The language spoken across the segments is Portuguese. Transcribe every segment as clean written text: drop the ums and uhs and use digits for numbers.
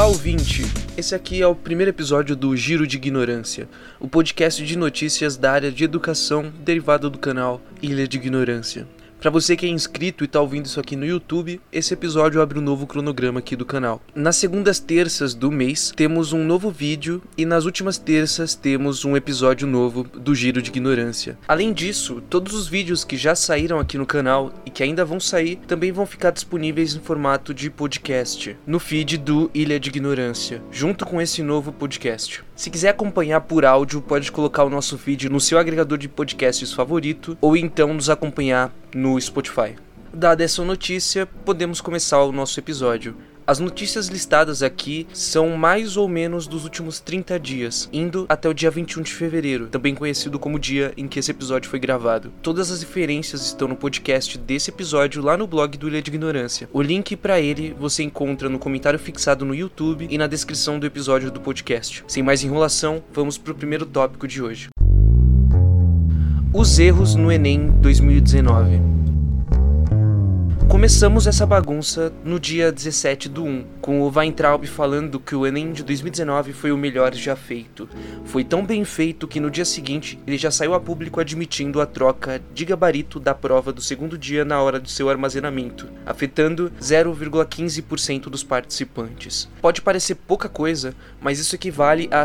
ouvinte! Esse aqui é o primeiro episódio do Giro de Ignorância, o podcast de notícias da área de educação derivado do canal Ilha de Ignorância. Para você que é inscrito e tá ouvindo isso aqui no YouTube, esse episódio abre um novo cronograma aqui do canal. Nas segundas terças do mês, temos um novo vídeo e nas últimas terças temos um episódio novo do Giro de Ignorância. Além disso, todos os vídeos que já saíram aqui no canal e que ainda vão sair, também vão ficar disponíveis em formato de podcast, no feed do Ilha de Ignorância, junto com esse novo podcast. Se quiser acompanhar por áudio, pode colocar o nosso feed no seu agregador de podcasts favorito, ou então nos acompanhar no Spotify. Dada essa notícia, podemos começar o nosso episódio. As notícias listadas aqui são mais ou menos dos últimos 30 dias, indo até o dia 21 de fevereiro, também conhecido como o dia em que esse episódio foi gravado. Todas as referências estão no podcast desse episódio lá no blog do Ilha de Ignorância. O link para ele você encontra no comentário fixado no YouTube e na descrição do episódio do podcast. Sem mais enrolação, vamos para o primeiro tópico de hoje. Os erros no Enem 2019. Começamos essa bagunça no dia 17/1, com o Weintraub falando que o Enem de 2019 foi o melhor já feito. Foi tão bem feito que no dia seguinte ele já saiu a público admitindo a troca de gabarito da prova do segundo dia na hora do seu armazenamento, afetando 0,15% dos participantes. Pode parecer pouca coisa, mas isso equivale a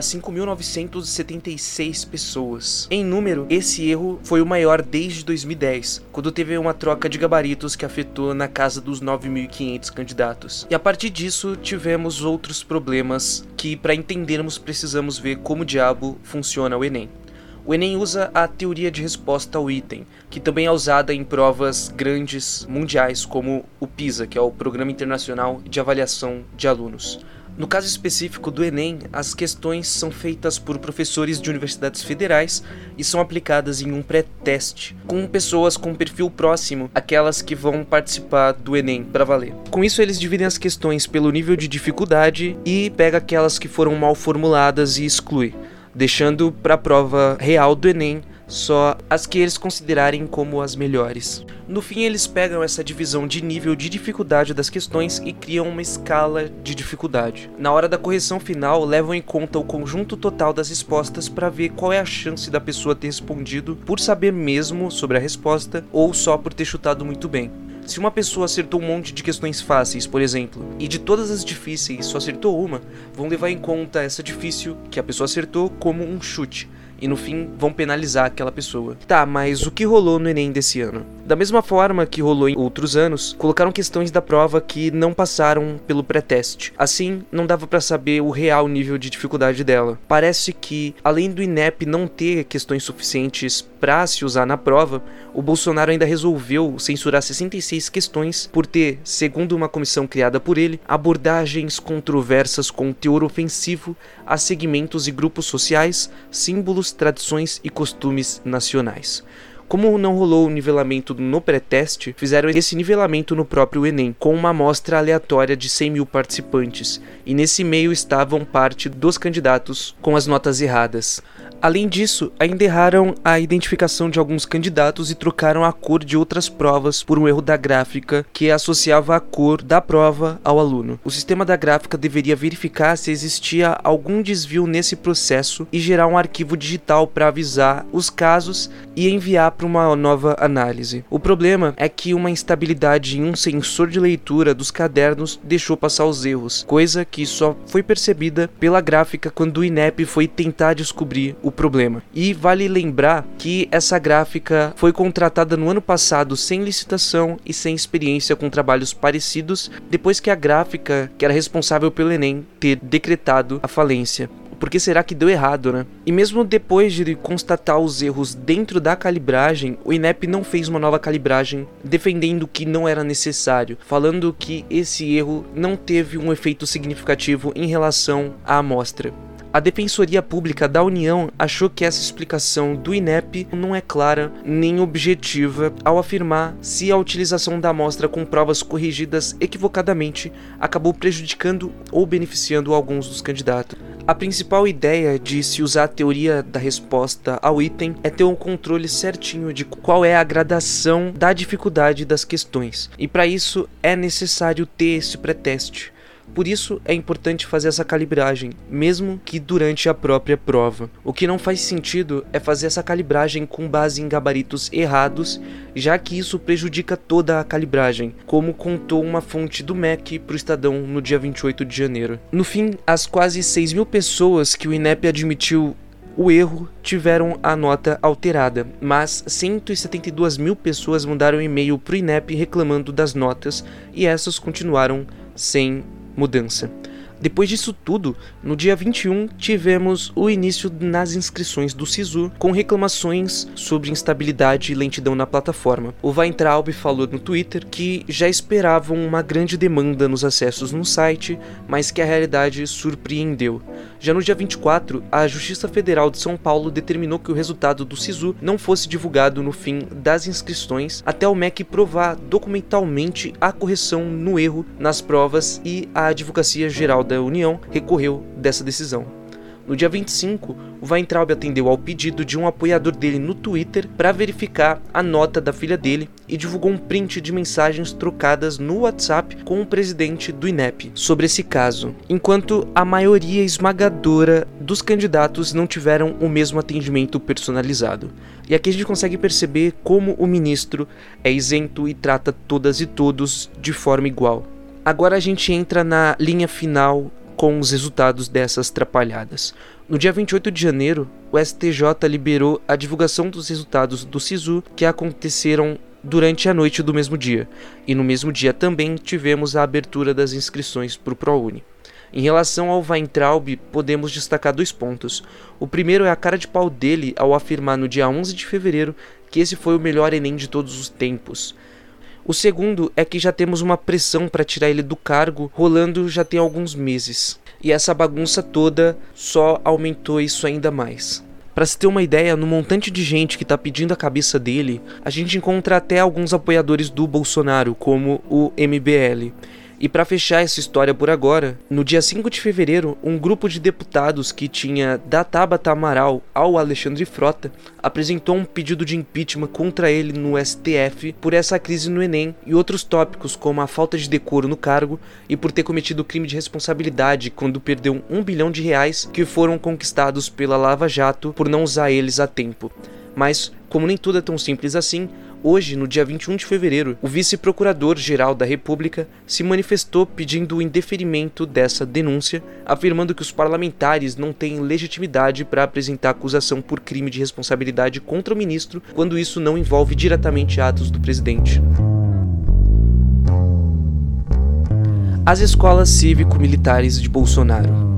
5.976 pessoas. Em número, esse erro foi o maior desde 2010, quando teve uma troca de gabaritos que afetou na casa dos 9.500 candidatos. E a partir disso, tivemos outros problemas que, para entendermos, precisamos ver como diabo funciona o Enem. O Enem usa a teoria de resposta ao item, que também é usada em provas grandes mundiais, como o PISA, que é o Programa Internacional de Avaliação de Alunos. No caso específico do Enem, as questões são feitas por professores de universidades federais e são aplicadas em um pré-teste, com pessoas com perfil próximo àquelas que vão participar do Enem para valer. Com isso, eles dividem as questões pelo nível de dificuldade e pega aquelas que foram mal formuladas e exclui, deixando para a prova real do Enem só as que eles considerarem como as melhores. No fim, eles pegam essa divisão de nível de dificuldade das questões e criam uma escala de dificuldade. Na hora da correção final, levam em conta o conjunto total das respostas para ver qual é a chance da pessoa ter respondido por saber mesmo sobre a resposta ou só por ter chutado muito bem. Se uma pessoa acertou um monte de questões fáceis, por exemplo, e de todas as difíceis só acertou uma, vão levar em conta essa difícil que a pessoa acertou como um chute. E no fim vão penalizar aquela pessoa. Tá, mas o que rolou no Enem desse ano? Da mesma forma que rolou em outros anos, colocaram questões da prova que não passaram pelo pré-teste. Assim, não dava pra saber o real nível de dificuldade dela. Parece que, além do INEP não ter questões suficientes pra se usar na prova, o Bolsonaro ainda resolveu censurar 66 questões por ter, segundo uma comissão criada por ele, abordagens controversas com teor ofensivo a segmentos e grupos sociais, símbolos, tradições e costumes nacionais. Como não rolou o nivelamento no pré-teste, fizeram esse nivelamento no próprio Enem, com uma amostra aleatória de 100 mil participantes, e nesse meio estavam parte dos candidatos com as notas erradas. Além disso, ainda erraram a identificação de alguns candidatos e trocaram a cor de outras provas por um erro da gráfica que associava a cor da prova ao aluno. O sistema da gráfica deveria verificar se existia algum desvio nesse processo e gerar um arquivo digital para avisar os casos e enviar para uma nova análise. O problema é que uma instabilidade em um sensor de leitura dos cadernos deixou passar os erros, coisa que só foi percebida pela gráfica quando o INEP foi tentar descobrir o problema. E vale lembrar que essa gráfica foi contratada no ano passado sem licitação e sem experiência com trabalhos parecidos, depois que a gráfica, que era responsável pelo Enem, ter decretado a falência. Por que será que deu errado, né? E mesmo depois de constatar os erros dentro da calibragem, o INEP não fez uma nova calibragem, defendendo que não era necessário, falando que esse erro não teve um efeito significativo em relação à amostra. A Defensoria Pública da União achou que essa explicação do INEP não é clara nem objetiva ao afirmar se a utilização da amostra com provas corrigidas equivocadamente acabou prejudicando ou beneficiando alguns dos candidatos. A principal ideia de se usar a teoria da resposta ao item é ter um controle certinho de qual é a gradação da dificuldade das questões, e para isso é necessário ter esse pré-teste. Por isso é importante fazer essa calibragem, mesmo que durante a própria prova. O que não faz sentido é fazer essa calibragem com base em gabaritos errados, já que isso prejudica toda a calibragem, como contou uma fonte do MEC para o Estadão no dia 28 de janeiro. No fim, as quase 6.000 pessoas que o INEP admitiu o erro tiveram a nota alterada, mas 172.000 pessoas mandaram e-mail para o INEP reclamando das notas e essas continuaram sem mudança. Depois disso tudo, no dia 21, tivemos o início nas inscrições do SISU, com reclamações sobre instabilidade e lentidão na plataforma. O Weintraub falou no Twitter que já esperavam uma grande demanda nos acessos no site, mas que a realidade surpreendeu. Já no dia 24, a Justiça Federal de São Paulo determinou que o resultado do SISU não fosse divulgado no fim das inscrições, até o MEC provar documentalmente a correção no erro nas provas, e a Advocacia Geral da União recorreu dessa decisão. No dia 25, o Weintraub atendeu ao pedido de um apoiador dele no Twitter para verificar a nota da filha dele e divulgou um print de mensagens trocadas no WhatsApp com o presidente do INEP sobre esse caso, enquanto a maioria esmagadora dos candidatos não tiveram o mesmo atendimento personalizado. E aqui a gente consegue perceber como o ministro é isento e trata todas e todos de forma igual. Agora a gente entra na linha final com os resultados dessas trapalhadas. No dia 28 de janeiro, o STJ liberou a divulgação dos resultados do SISU que aconteceram durante a noite do mesmo dia. E no mesmo dia também tivemos a abertura das inscrições para o ProUni. Em relação ao Weintraub, podemos destacar 2 pontos. O primeiro é a cara de pau dele ao afirmar no dia 11 de fevereiro que esse foi o melhor Enem de todos os tempos. O segundo é que já temos uma pressão para tirar ele do cargo rolando já tem alguns meses. E essa bagunça toda só aumentou isso ainda mais. Para se ter uma ideia, no montante de gente que está pedindo a cabeça dele, a gente encontra até alguns apoiadores do Bolsonaro, como o MBL. E para fechar essa história por agora, no dia 5 de fevereiro, um grupo de deputados que tinha da Tabata Amaral ao Alexandre Frota apresentou um pedido de impeachment contra ele no STF por essa crise no Enem e outros tópicos como a falta de decoro no cargo e por ter cometido crime de responsabilidade quando perdeu R$1 bilhão que foram conquistados pela Lava Jato por não usar eles a tempo. Mas, como nem tudo é tão simples assim, hoje, no dia 21 de fevereiro, o vice-procurador-geral da República se manifestou pedindo o indeferimento dessa denúncia, afirmando que os parlamentares não têm legitimidade para apresentar acusação por crime de responsabilidade contra o ministro quando isso não envolve diretamente atos do presidente. As escolas cívico-militares de Bolsonaro.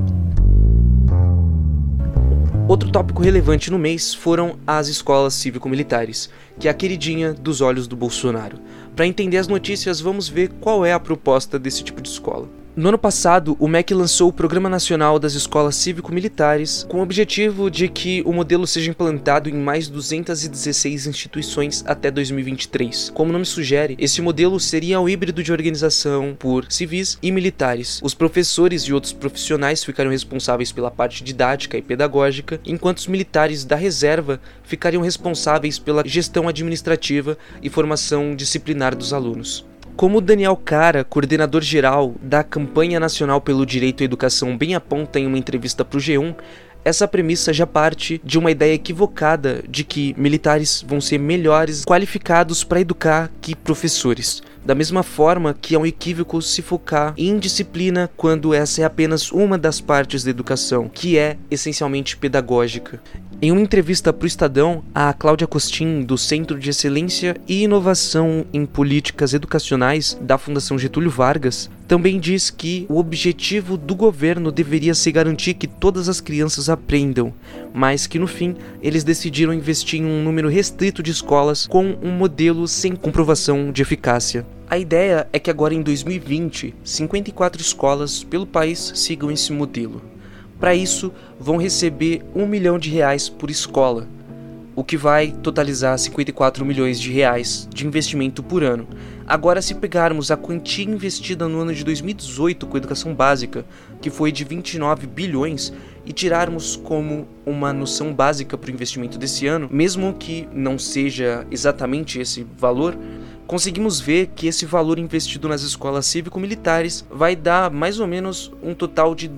Outro tópico relevante no mês foram as escolas cívico-militares, que é a queridinha dos olhos do Bolsonaro. Para entender as notícias, vamos ver qual é a proposta desse tipo de escola. No ano passado, o MEC lançou o Programa Nacional das Escolas Cívico-Militares com o objetivo de que o modelo seja implantado em mais 216 instituições até 2023. Como o nome sugere, esse modelo seria um híbrido de organização por civis e militares. Os professores e outros profissionais ficariam responsáveis pela parte didática e pedagógica, enquanto os militares da reserva ficariam responsáveis pela gestão administrativa e formação disciplinar dos alunos. Como Daniel Cara, coordenador-geral da Campanha Nacional pelo Direito à Educação, bem aponta em uma entrevista para o G1, essa premissa já parte de uma ideia equivocada de que militares vão ser melhores qualificados para educar que professores. Da mesma forma que é um equívoco se focar em disciplina quando essa é apenas uma das partes da educação, que é essencialmente pedagógica. Em uma entrevista para o Estadão, a Cláudia Costin, do Centro de Excelência e Inovação em Políticas Educacionais da Fundação Getúlio Vargas, também diz que o objetivo do governo deveria ser garantir que todas as crianças aprendam, mas que no fim eles decidiram investir em um número restrito de escolas com um modelo sem comprovação de eficácia. A ideia é que agora em 2020, 54 escolas pelo país sigam esse modelo. Para isso, vão receber R$1 milhão por escola, o que vai totalizar R$54 milhões de investimento por ano. Agora, se pegarmos a quantia investida no ano de 2018 com a educação básica, que foi de 29 bilhões, e tirarmos como uma noção básica para o investimento desse ano, mesmo que não seja exatamente esse valor, conseguimos ver que esse valor investido nas escolas cívico-militares vai dar mais ou menos um total de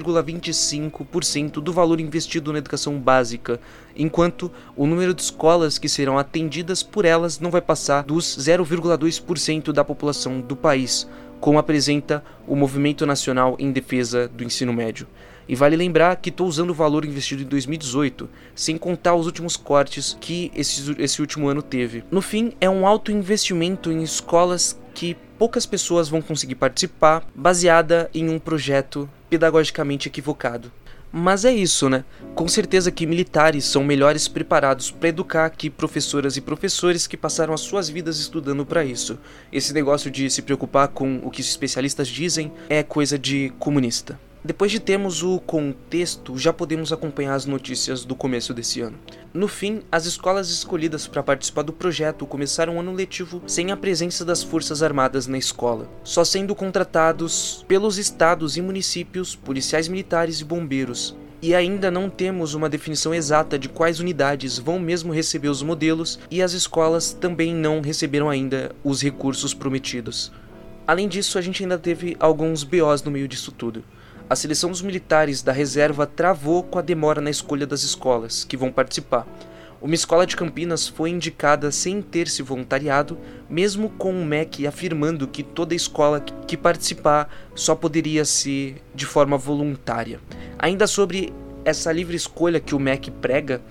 2,25% do valor investido na educação básica, enquanto o número de escolas que serão atendidas por elas não vai passar dos 0,2% da população do país, como apresenta o Movimento Nacional em Defesa do Ensino Médio. E vale lembrar que estou usando o valor investido em 2018, sem contar os últimos cortes que esse último ano teve. No fim, é um alto investimento em escolas que poucas pessoas vão conseguir participar, baseada em um projeto pedagogicamente equivocado. Mas é isso, né? Com certeza que militares são melhores preparados para educar que professoras e professores que passaram as suas vidas estudando para isso. Esse negócio de se preocupar com o que os especialistas dizem é coisa de comunista. Depois de termos o contexto, já podemos acompanhar as notícias do começo desse ano. No fim, as escolas escolhidas para participar do projeto começaram o ano letivo sem a presença das Forças Armadas na escola, só sendo contratados pelos estados e municípios, policiais militares e bombeiros. E ainda não temos uma definição exata de quais unidades vão mesmo receber os modelos, e as escolas também não receberam ainda os recursos prometidos. Além disso, a gente ainda teve alguns BOs no meio disso tudo. A seleção dos militares da reserva travou com a demora na escolha das escolas que vão participar. Uma escola de Campinas foi indicada sem ter se voluntariado, mesmo com o MEC afirmando que toda escola que participar só poderia ser de forma voluntária. Ainda sobre essa livre escolha que o MEC prega,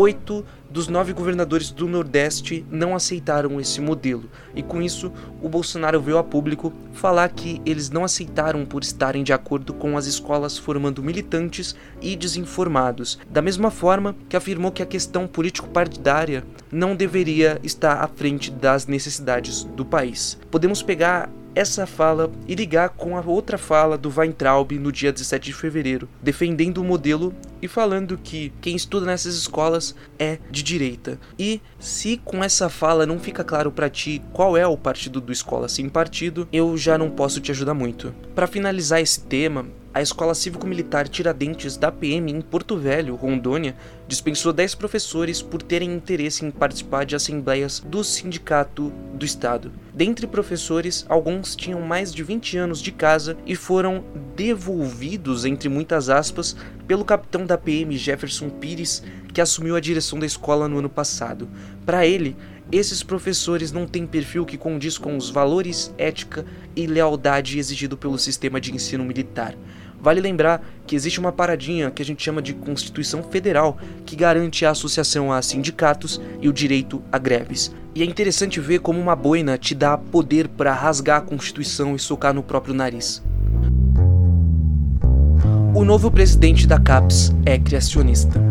8 dos 9 governadores do Nordeste não aceitaram esse modelo, e com isso o Bolsonaro veio a público falar que eles não aceitaram por estarem de acordo com as escolas formando militantes e desinformados, da mesma forma que afirmou que a questão político-partidária não deveria estar à frente das necessidades do país. Podemos pegar essa fala e ligar com a outra fala do Weintraub no dia 17 de fevereiro, defendendo o modelo e falando que quem estuda nessas escolas é de direita. E se com essa fala não fica claro pra ti qual é o partido do Escola Sem Partido, eu já não posso te ajudar muito. Para finalizar esse tema, a Escola Cívico-Militar Tiradentes da PM em Porto Velho, Rondônia, dispensou 10 professores por terem interesse em participar de assembleias do sindicato do estado. Dentre professores, alguns tinham mais de 20 anos de casa e foram devolvidos, entre muitas aspas, pelo capitão da PM Jefferson Pires, que assumiu a direção da escola no ano passado. Para ele, esses professores não têm perfil que condiz com os valores, ética e lealdade exigido pelo sistema de ensino militar. Vale lembrar que existe uma paradinha que a gente chama de Constituição Federal, que garante a associação a sindicatos e o direito a greves. E é interessante ver como uma boina te dá poder para rasgar a Constituição e socar no próprio nariz. O novo presidente da CAPES é criacionista.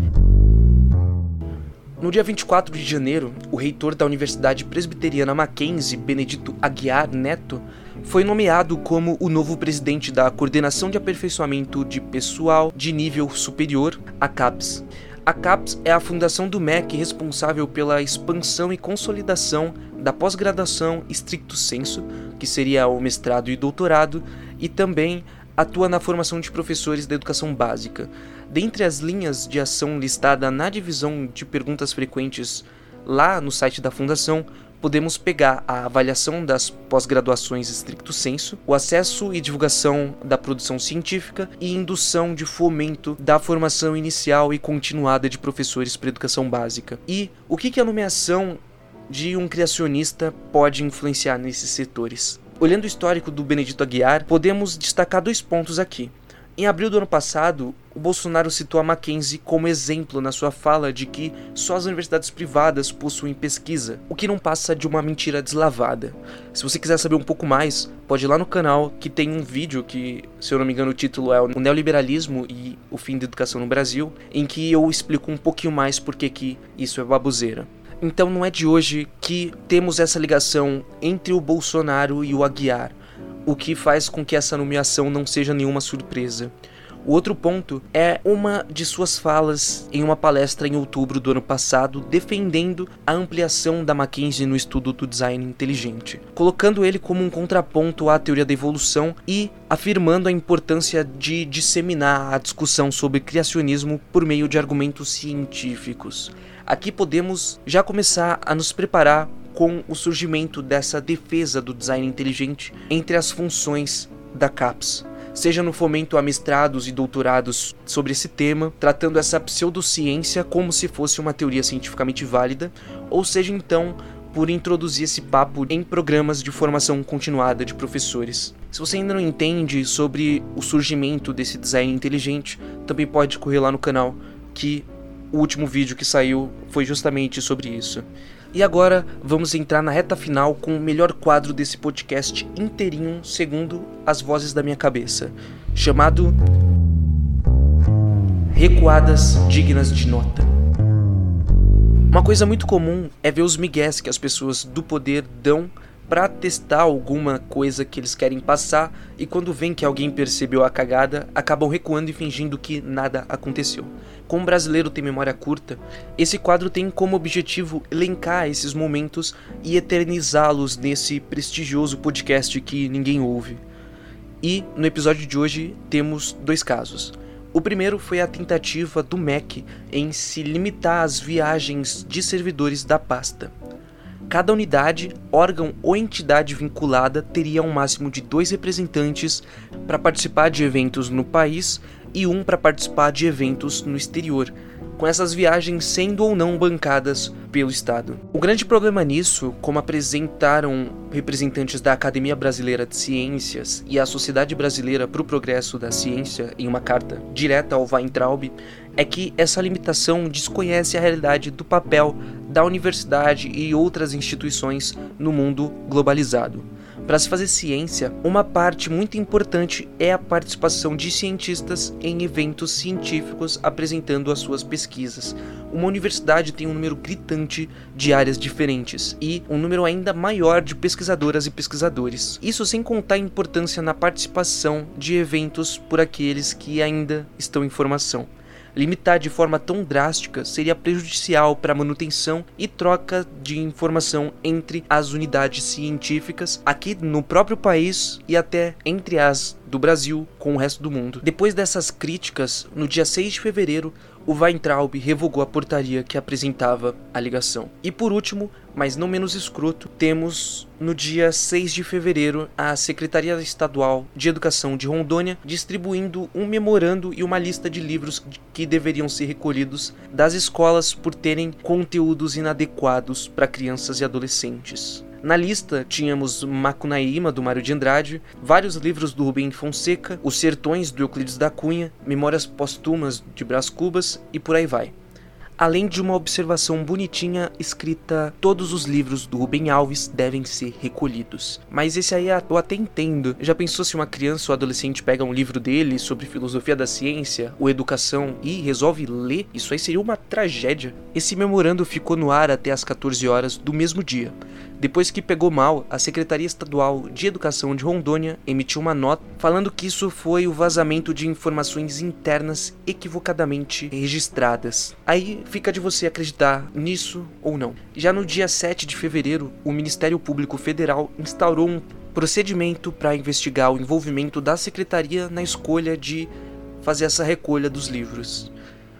No dia 24 de janeiro, o reitor da Universidade Presbiteriana Mackenzie, Benedito Aguiar Neto, foi nomeado como o novo presidente da Coordenação de Aperfeiçoamento de Pessoal de Nível Superior, a CAPES. A CAPES é a fundação do MEC responsável pela expansão e consolidação da pós-graduação stricto sensu, que seria o mestrado e doutorado, e também atua na formação de professores da educação básica. Dentre as linhas de ação listada na divisão de perguntas frequentes lá no site da fundação, podemos pegar a avaliação das pós-graduações stricto sensu, o acesso e divulgação da produção científica e indução de fomento da formação inicial e continuada de professores para educação básica. E o que a nomeação de um criacionista pode influenciar nesses setores? Olhando o histórico do Benedito Aguiar, podemos destacar 2 pontos aqui. Em abril do ano passado, o Bolsonaro citou a Mackenzie como exemplo na sua fala de que só as universidades privadas possuem pesquisa, o que não passa de uma mentira deslavada. Se você quiser saber um pouco mais, pode ir lá no canal que tem um vídeo que, se eu não me engano, o título é O Neoliberalismo e o Fim da Educação no Brasil, em que eu explico um pouquinho mais por que isso é baboseira. Então não é de hoje que temos essa ligação entre o Bolsonaro e o Aguiar, o que faz com que essa nomeação não seja nenhuma surpresa. O outro ponto é uma de suas falas em uma palestra em outubro do ano passado, defendendo a ampliação da Mackenzie no estudo do design inteligente, colocando ele como um contraponto à teoria da evolução e afirmando a importância de disseminar a discussão sobre criacionismo por meio de argumentos científicos. Aqui podemos já começar a nos preparar com o surgimento dessa defesa do design inteligente entre as funções da CAPES, seja no fomento a mestrados e doutorados sobre esse tema, tratando essa pseudociência como se fosse uma teoria cientificamente válida, ou seja então por introduzir esse papo em programas de formação continuada de professores. Se você ainda não entende sobre o surgimento desse design inteligente, também pode correr lá no canal, que o último vídeo que saiu foi justamente sobre isso. E agora vamos entrar na reta final com o melhor quadro desse podcast inteirinho, segundo as vozes da minha cabeça, chamado Recuadas Dignas de Nota. Uma coisa muito comum é ver os migués que as pessoas do poder dão para testar alguma coisa que eles querem passar, e quando veem que alguém percebeu a cagada, acabam recuando e fingindo que nada aconteceu. Como o brasileiro tem memória curta, esse quadro tem como objetivo elencar esses momentos e eternizá-los nesse prestigioso podcast que ninguém ouve. E no episódio de hoje temos 2 casos. O primeiro foi a tentativa do MEC em se limitar às viagens de servidores da pasta. Cada unidade, órgão ou entidade vinculada teria um máximo de 2 representantes para participar de eventos no país e 1 para participar de eventos no exterior, com essas viagens sendo ou não bancadas pelo Estado. O grande problema nisso, como apresentaram representantes da Academia Brasileira de Ciências e a Sociedade Brasileira para o Progresso da Ciência em uma carta direta ao Weintraub, é que essa limitação desconhece a realidade do papel da universidade e outras instituições no mundo globalizado. Para se fazer ciência, uma parte muito importante é a participação de cientistas em eventos científicos apresentando as suas pesquisas. Uma universidade tem um número gritante de áreas diferentes e um número ainda maior de pesquisadoras e pesquisadores. Isso sem contar a importância na participação de eventos por aqueles que ainda estão em formação. Limitar de forma tão drástica seria prejudicial para a manutenção e troca de informação entre as unidades científicas aqui no próprio país e até entre as do Brasil com o resto do mundo. Depois dessas críticas, no dia 6 de fevereiro, o Weintraub revogou a portaria que apresentava a ligação. E por último, mas não menos escroto, temos no dia 6 de fevereiro a Secretaria Estadual de Educação de Rondônia distribuindo um memorando e uma lista de livros que deveriam ser recolhidos das escolas por terem conteúdos inadequados para crianças e adolescentes. Na lista tínhamos Macunaíma, do Mário de Andrade, vários livros do Rubem Fonseca, Os Sertões, do Euclides da Cunha, Memórias Póstumas, de Brás Cubas e por aí vai. Além de uma observação bonitinha escrita: todos os livros do Rubem Alves devem ser recolhidos. Mas esse aí eu até entendo. Já pensou se uma criança ou adolescente pega um livro dele sobre filosofia da ciência ou educação e resolve ler? Isso aí seria uma tragédia. Esse memorando ficou no ar até as 14 horas do mesmo dia. Depois que pegou mal, a Secretaria Estadual de Educação de Rondônia emitiu uma nota falando que isso foi o vazamento de informações internas equivocadamente registradas. Aí fica de você acreditar nisso ou não. Já no dia 7 de fevereiro, o Ministério Público Federal instaurou um procedimento para investigar o envolvimento da Secretaria na escolha de fazer essa recolha dos livros.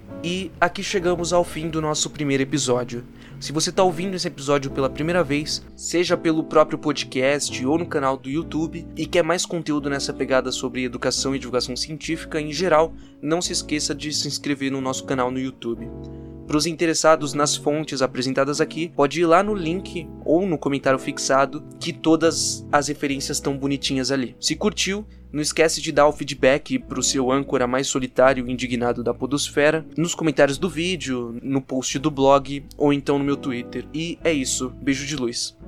E aqui chegamos ao fim do nosso primeiro episódio. Se você está ouvindo esse episódio pela primeira vez, seja pelo próprio podcast ou no canal do YouTube, e quer mais conteúdo nessa pegada sobre educação e divulgação científica em geral, não se esqueça de se inscrever no nosso canal no YouTube. Para os interessados nas fontes apresentadas aqui, pode ir lá no link ou no comentário fixado, que todas as referências estão bonitinhas ali. Se curtiu, não esquece de dar o feedback para o seu âncora mais solitário e indignado da podosfera, nos comentários do vídeo, no post do blog ou então no meu Twitter. E é isso, beijo de luz.